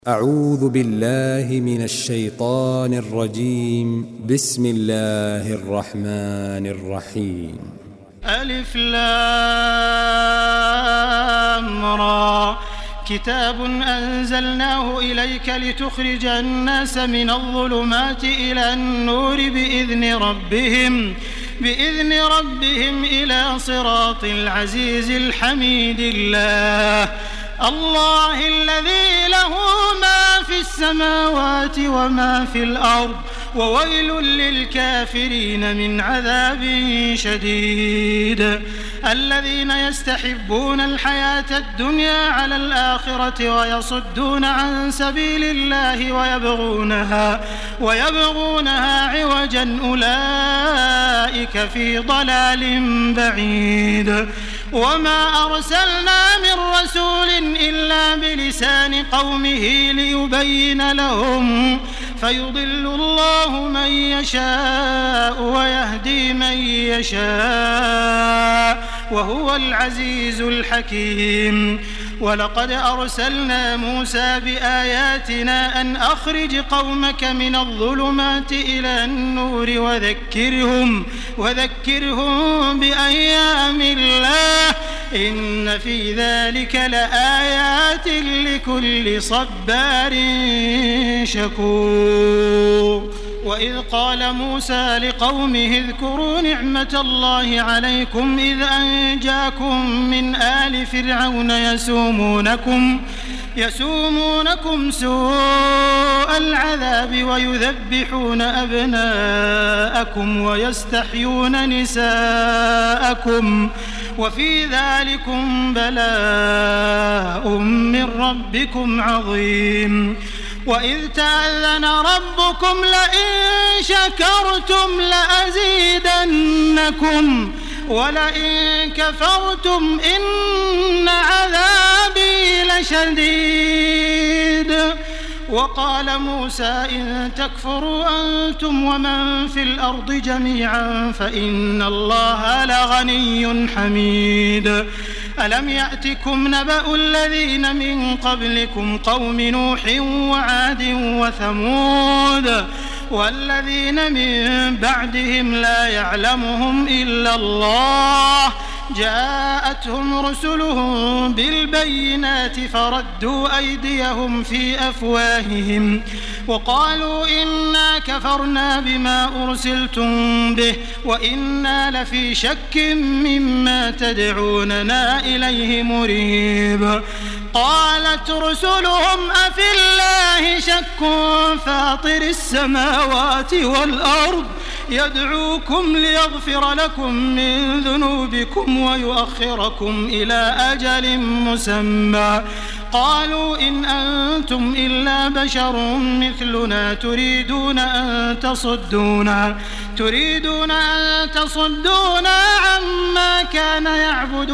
أعوذ بالله من الشيطان الرجيم. بسم الله الرحمن الرحيم. ألف لام را كتاب أنزلناه إليك لتخرج الناس من الظلمات إلى النور بإذن ربهم إلى صراط العزيز الحميد الله الذي له ما في السماوات وما في الأرض وويل للكافرين من عذاب شديد. الذين يستحبون الحياة الدنيا على الآخرة ويصدون عن سبيل الله ويبغونها عوجا أولئك في ضلال بعيد. وما أرسلنا من رسول إلا بلسان قومه ليبين لهم فيضل الله من يشاء ويهدي من يشاء وهو العزيز الحكيم. ولقد أرسلنا موسى بآياتنا أن أخرج قومك من الظلمات إلى النور وذكرهم بأيام الله إن في ذلك لآيات لكل صبار شكور. وإذ قال موسى لقومه اذكروا نعمة الله عليكم إذ أنجاكم من آل فرعون يسومونكم سوء العذاب ويذبحون أبناءكم ويستحيون نساءكم وفي ذلكم بلاء من ربكم عظيم. وإذ تأذن ربكم لئن شكرتم لأزيدنكم ولئن كفرتم إن عذابي لشديد. وقال موسى إن تكفروا أنتم ومن في الأرض جميعا فإن الله لغني حميد. ألم يأتكم نبأ الذين من قبلكم قوم نوح وعاد وثمود والذين من بعدهم لا يعلمهم إلا الله جاءتهم رسلهم بالبينات فردوا أيديهم في أفواههم وقالوا إنا كفرنا بما أرسلتم به وإنا لفي شك مما تدعوننا إليه مريب. قالت رسلهم أفي الله شك فاطر السماوات والأرض يدعوكم ليغفر لكم من ذنوبكم ويؤخركم إلى أجل مسمى قالوا إن أنتم إلا بشر مثلنا تريدون أن تصدونا عما كان يعبد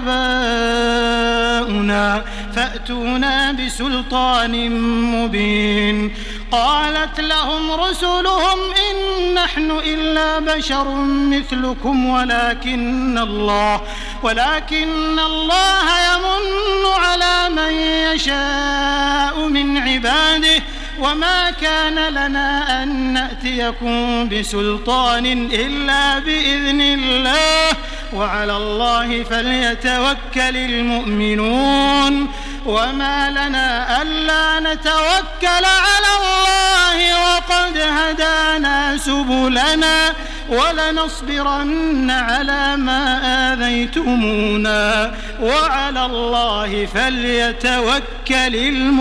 آباؤنا فأتونا بسلطان مبين. قالت لهم رسلهم إن نحن إلا بشر مثلكم ولكن الله يمن على من يشاء من عباده وما كان لنا أن نأتيكم بسلطان إلا بإذن الله وعلى الله فليتوكل المؤمنون. وما لنا ألا نتوكل على الله وقد هدانا سبلنا ولنصبرن على ما آذيتمونا وعلى الله فليتوكل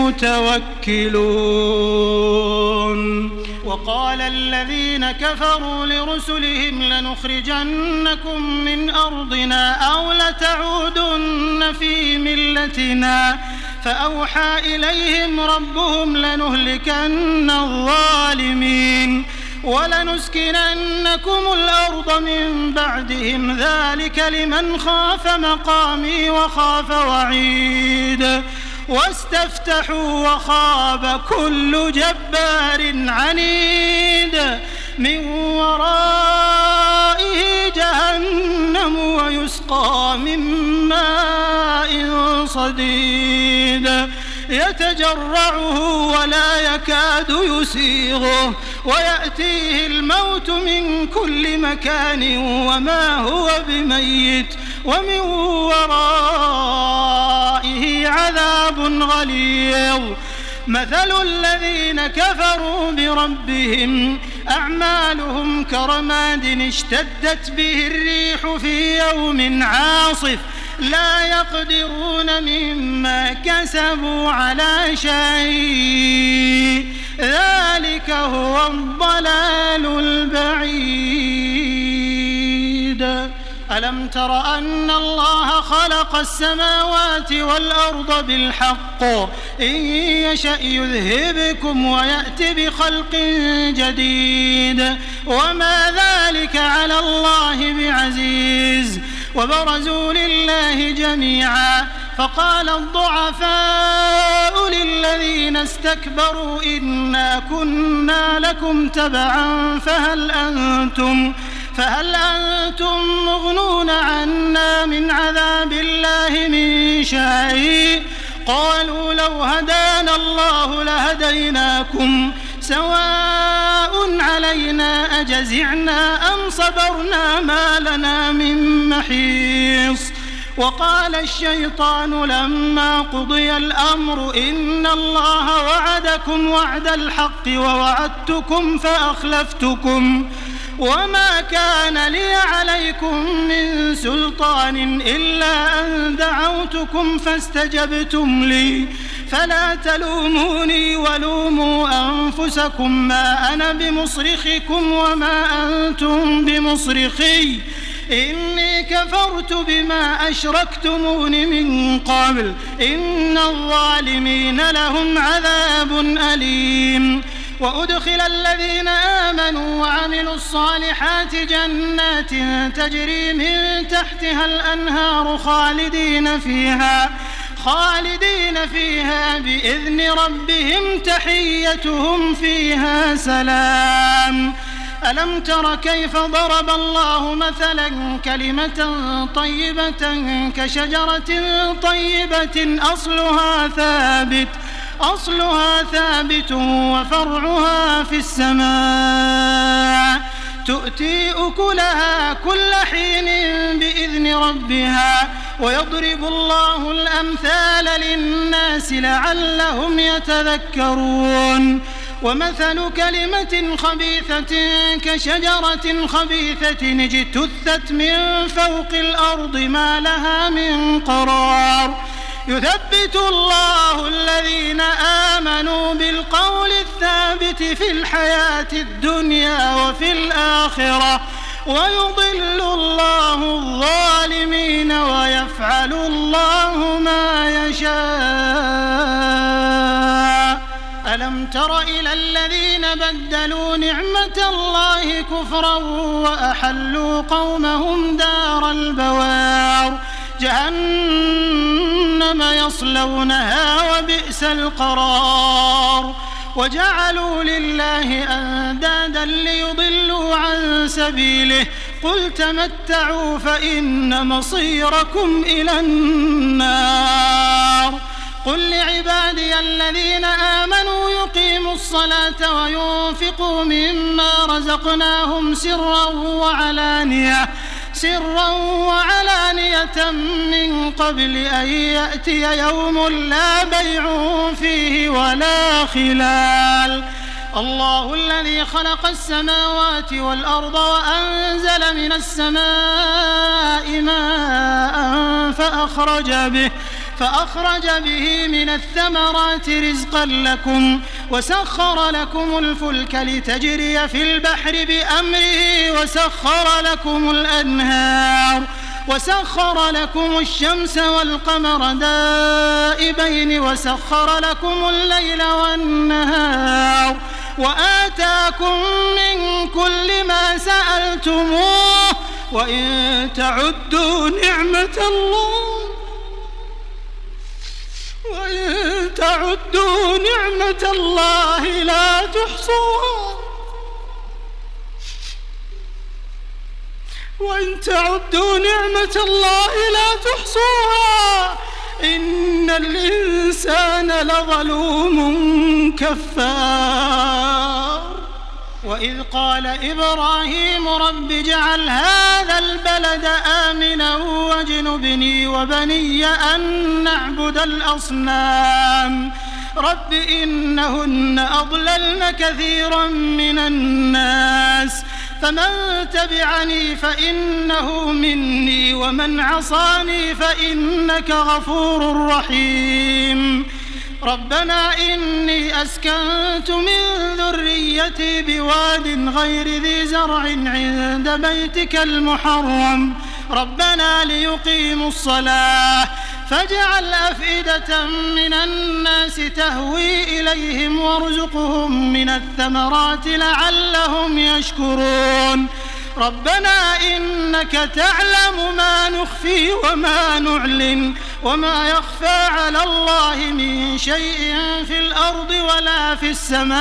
المتوكلون. وقال الذين كفروا لرسلهم لنخرجنكم من أرضنا أو لتعودن في ملتنا فأوحى إليهم ربهم لنهلكن الظالمين ولنسكننكم الأرض من بعدهم ذلك لمن خاف مقامي وخاف وعيد. واستفتحوا وخاب كل جبار عنيد من ورائه جهنم ويسقى من ماء صديد يتجرعه ولا يكاد يسيغه ويأتيه الموت من كل مكان وما هو بميت ومن ورائه عذاب غليظ. مثل الذين كفروا بربهم أعمالهم كرماد اشتدت به الريح في يوم عاصف لا يقدرون مما كسبوا على شيء ذلك هو الضلال البعيد. ألم تر أن الله خلق السماوات والأرض بالحق إن يشأ يذهبكم ويأت بخلق جديد وما ذلك على الله بعزيز. وبرزوا لله جميعا فقال الضعفاء للذين استكبروا إنا كنا لكم تبعا فهل أنتم مغنون عنا من عذاب الله من شيء قالوا لو هدانا الله لهديناكم سواء علينا أجزعنا أم صبرنا ما لنا من محيص. وقال الشيطان لما قضي الأمر إن الله وعدكم وعد الحق ووعدتكم فأخلفتكم وما كان لي عليكم من سلطان إلا أن دعوتكم فاستجبتم لي فلا تلوموني ولوموا أنفسكم ما أنا بمصرخكم وما أنتم بمصرخي إني كفرت بما أشركتمون من قبل إن الظالمين لهم عذاب أليم. وأدخل الذين آمنوا وعملوا الصالحات جنات تجري من تحتها الأنهار خالدين فيها بإذن ربهم تحيتهم فيها سلام. ألم تر كيف ضرب الله مثلا كلمة طيبة كشجرة طيبة أصلها ثابت وفرعها في السماء تؤتي أكلها كل حين بإذن ربها ويضرب الله الأمثال للناس لعلهم يتذكرون. ومثل كلمة خبيثة كشجرة خبيثة اجتثت من فوق الأرض ما لها من قرار يثبت الله الذين آمنوا بالقول الثابت في الحياة الدنيا وفي الآخرة ويضل الله الظالمين ويفعل الله ما يشاء. ألم تر إلى الذين بدلوا نعمة الله كفرا وأحلوا قومهم دار البوار جهنم يصلونها وبئس القرار. وجعلوا لله أندادا ليضلوا عن سبيله قل تمتعوا فإن مصيركم إلى النار. قل لعبادي الذين آمنوا يقيموا الصلاة وينفقوا مما رزقناهم سرا وعلانية من قبل أن يأتي يوم لا بيع فيه ولا خلال. الله الذي خلق السماوات والأرض وأنزل من السماء ماء فأخرج به من الثمرات رزقا لكم وسخر لكم الفلك لتجري في البحر بأمره وسخر لكم الأنهار وسخر لكم الشمس والقمر دائبين وسخر لكم الليل والنهار وآتاكم من كل ما سألتموه وإن تعدوا نعمة الله لا تحصوها وإن تعدوا نعمة الله لا تحصوها إن الإنسان لظلوم كفار. وإذ قال إبراهيم رب اجعل هذا البلد آمنا واجنبني وبني أن نعبد الأصنام رب إنهن أضللن كثيرا من الناس فمن تبعني فإنه مني ومن عصاني فإنك غفور رحيم. ربنا إني أسكنت من ذريتي بواد غير ذي زرع عند بيتك المحرم ربنا ليقيموا الصلاة فاجعل أفئدة من الناس تهوي إليهم وارزقهم من الثمرات لعلهم يشكرون. ربنا إنك تعلم ما نخفي وما نعلن وما يخفى على الله من شيء في الأرض ولا في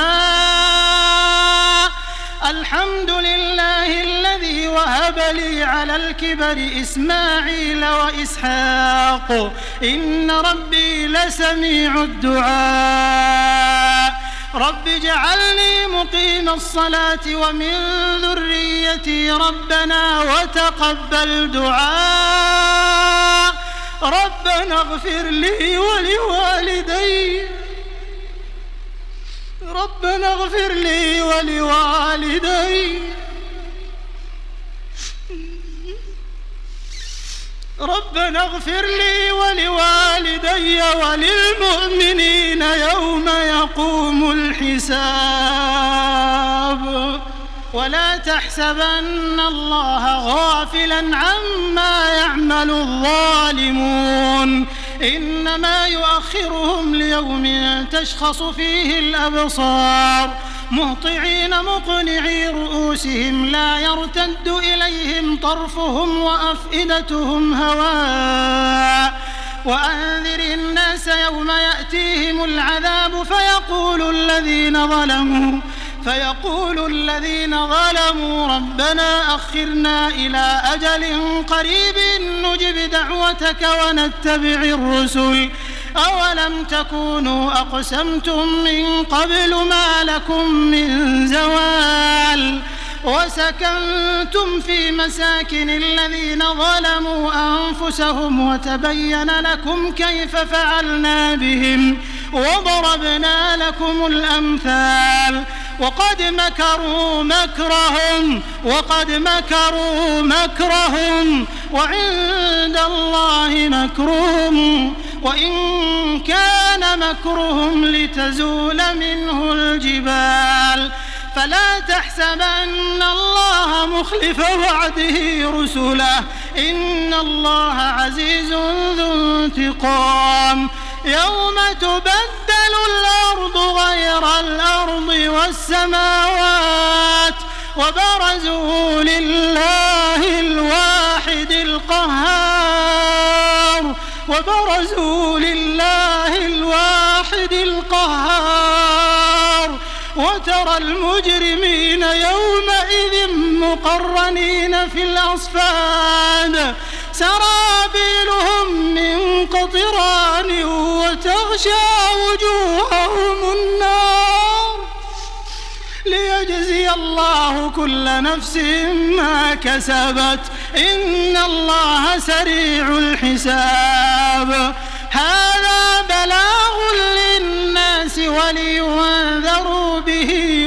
السماء. الحمد لله الذي وهب لي على الكبر إسماعيل وإسحاق إن ربي لسميع الدعاء. رب اجعلني مقيم الصلاة ومن ذريتي ربنا وتقبل دعاء. ربنا اغفر لي ولوالدي ربنا اغفر لي ولوالدي ربنا اغفر لي ولوالدي وللمؤمنين يوم يقوم الحساب. ولا تحسبن الله غافلا عما يعمل الظالمون إنما يؤخرهم ليوم تشخص فيه الأبصار مهطعين مقنعي رؤوسهم لا يرتد إليهم طرفهم وأفئدتهم هواء. وأنذر الناس يوم يأتيهم العذاب فيقول الذين ظلموا ربنا أخرنا إلى أجل قريب نجب دعوتك ونتبع الرسل أولم تكونوا أقسمتم من قبل ما لكم من زوال وسكنتم في مساكن الذين ظلموا أنفسهم وتبين لكم كيف فعلنا بهم وضربنا لكم الأمثال وقد مكروا مكرهم وعند الله مكرهم وإن كان مكرهم لتزول منه الجبال. فلا تحسبن الله مخلف وعده رسله إن الله عزيز ذو انتقام. يوم تبدل الأرض غير الأرض والسماوات وبرزوا لله الواحد القهار وترى المجرمين يومئذ مقرنين في الأصفاد سرابيلهم من قطران وتغشى وجوههم النار ليجزي الله كل نفس ما كسبت إن الله سريع الحساب. هذا بلاغ للناس ولينذروا به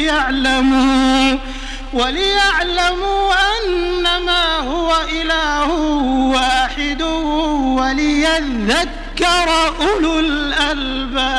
وليعلموا أنما هو إله واحد وليذكر أولو الألباب.